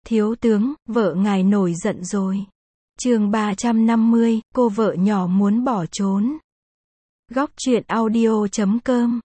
Thiếu tướng, vợ ngài nổi giận rồi. Chương 350, cô vợ nhỏ muốn bỏ trốn. Góc truyện audio.com.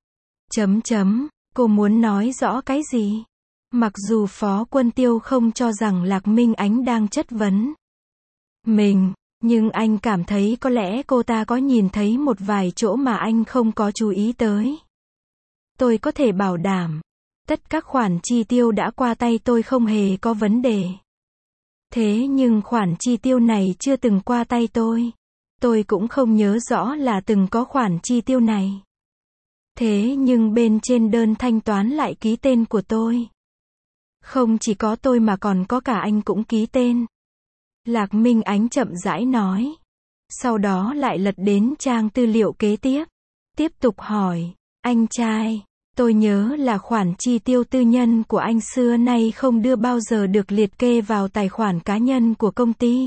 Cô muốn nói rõ cái gì? Mặc dù Phó Quân Tiêu không cho rằng Lạc Minh Ánh đang chất vấn mình, nhưng anh cảm thấy có lẽ cô ta có nhìn thấy một vài chỗ mà anh không có chú ý tới. Tôi có thể bảo đảm, tất các khoản chi tiêu đã qua tay tôi không hề có vấn đề. Thế nhưng khoản chi tiêu này chưa từng qua tay tôi. Tôi cũng không nhớ rõ là từng có khoản chi tiêu này. Thế nhưng bên trên đơn thanh toán lại ký tên của tôi. Không chỉ có tôi mà còn có cả anh cũng ký tên. Lạc Minh Ánh chậm rãi nói. Sau đó lại lật đến trang tư liệu kế tiếp. Tiếp tục hỏi, anh trai, tôi nhớ là khoản chi tiêu tư nhân của anh xưa nay không đưa bao giờ được liệt kê vào tài khoản cá nhân của công ty.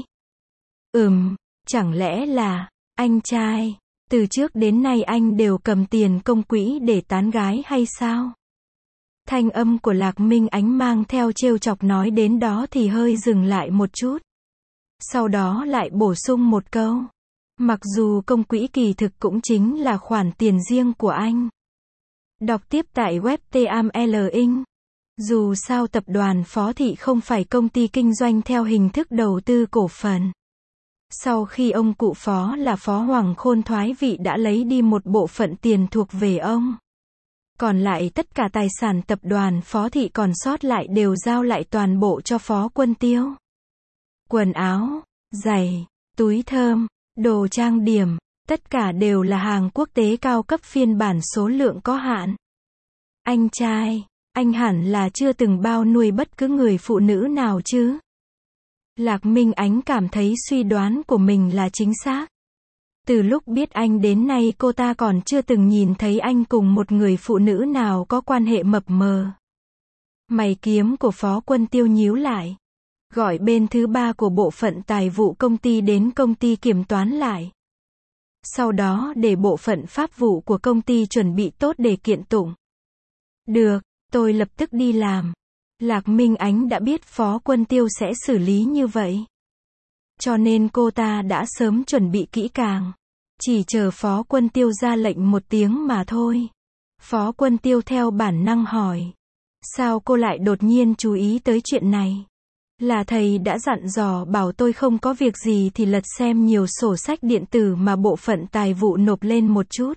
Chẳng lẽ là, anh trai, từ trước đến nay anh đều cầm tiền công quỹ để tán gái hay sao? Thanh âm của Lạc Minh Ánh mang theo trêu chọc nói đến đó thì hơi dừng lại một chút. Sau đó lại bổ sung một câu. Mặc dù công quỹ kỳ thực cũng chính là khoản tiền riêng của anh. Đọc tiếp tại web TAML Inc. Dù sao tập đoàn Phó Thị không phải công ty kinh doanh theo hình thức đầu tư cổ phần. Sau khi ông cụ Phó là Phó Hoàng Khôn thoái vị đã lấy đi một bộ phận tiền thuộc về ông. Còn lại tất cả tài sản tập đoàn Phó Thị còn sót lại đều giao lại toàn bộ cho Phó Quân Tiêu. Quần áo, giày, túi thơm, đồ trang điểm, tất cả đều là hàng quốc tế cao cấp phiên bản số lượng có hạn. Anh trai, anh hẳn là chưa từng bao nuôi bất cứ người phụ nữ nào chứ? Lạc Minh Ánh cảm thấy suy đoán của mình là chính xác. Từ lúc biết anh đến nay cô ta còn chưa từng nhìn thấy anh cùng một người phụ nữ nào có quan hệ mập mờ. Mày kiếm của Phó Quân Tiêu nhíu lại. Gọi bên thứ ba của bộ phận tài vụ công ty đến công ty kiểm toán lại. Sau đó để bộ phận pháp vụ của công ty chuẩn bị tốt để kiện tụng. Được, tôi lập tức đi làm. Lạc Minh Ánh đã biết Phó Quân Tiêu sẽ xử lý như vậy. Cho nên cô ta đã sớm chuẩn bị kỹ càng. Chỉ chờ Phó Quân Tiêu ra lệnh một tiếng mà thôi. Phó Quân Tiêu theo bản năng hỏi. Sao cô lại đột nhiên chú ý tới chuyện này? Là thầy đã dặn dò bảo tôi không có việc gì thì lật xem nhiều sổ sách điện tử mà bộ phận tài vụ nộp lên một chút.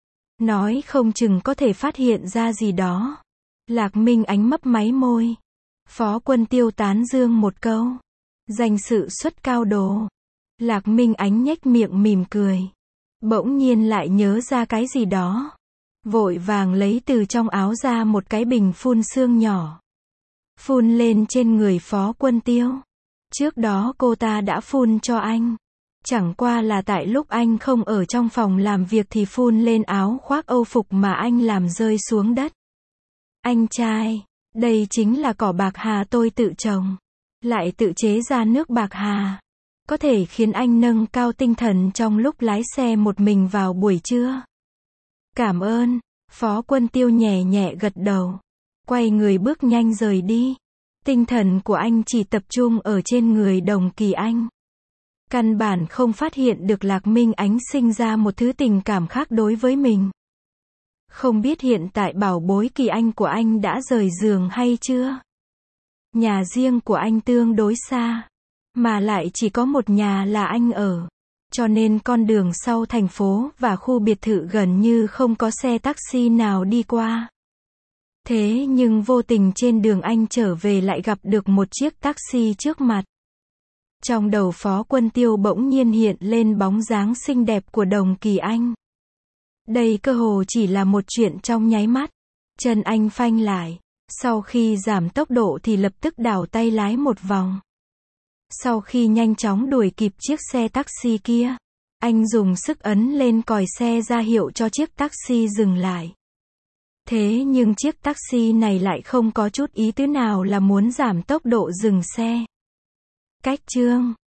Nói không chừng có thể phát hiện ra gì đó. Lạc Minh Ánh mấp máy môi. Phó Quân Tiêu tán dương một câu. Danh sự xuất cao đồ. Lạc Minh Ánh nhếch miệng mỉm cười. Bỗng nhiên lại nhớ ra cái gì đó. Vội vàng lấy từ trong áo ra một cái bình phun sương nhỏ. Phun lên trên người Phó Quân Tiêu. Trước đó cô ta đã phun cho anh. Chẳng qua là tại lúc anh không ở trong phòng làm việc thì phun lên áo khoác âu phục mà anh làm rơi xuống đất. Anh trai, đây chính là cỏ bạc hà tôi tự trồng. Lại tự chế ra nước bạc hà. Có thể khiến anh nâng cao tinh thần trong lúc lái xe một mình vào buổi trưa. Cảm ơn. Phó Quân Tiêu nhẹ nhẹ gật đầu. Quay người bước nhanh rời đi. Tinh thần của anh chỉ tập trung ở trên người Đồng Kỳ Anh. Căn bản không phát hiện được Lạc Minh Ánh sinh ra một thứ tình cảm khác đối với mình. Không biết hiện tại bảo bối Kỳ Anh của anh đã rời giường hay chưa? Nhà riêng của anh tương đối xa. Mà lại chỉ có một nhà là anh ở. Cho nên con đường sau thành phố và khu biệt thự gần như không có xe taxi nào đi qua. Thế nhưng vô tình trên đường anh trở về lại gặp được một chiếc taxi trước mặt. Trong đầu Phó Quân Tiêu bỗng nhiên hiện lên bóng dáng xinh đẹp của Đồng Kỳ Anh. Đây cơ hồ chỉ là một chuyện trong nháy mắt. Chân anh phanh lại. Sau khi giảm tốc độ thì lập tức đảo tay lái một vòng. Sau khi nhanh chóng đuổi kịp chiếc xe taxi kia, anh dùng sức ấn lên còi xe ra hiệu cho chiếc taxi dừng lại. Thế nhưng chiếc taxi này lại không có chút ý tứ nào là muốn giảm tốc độ dừng xe. Cách chương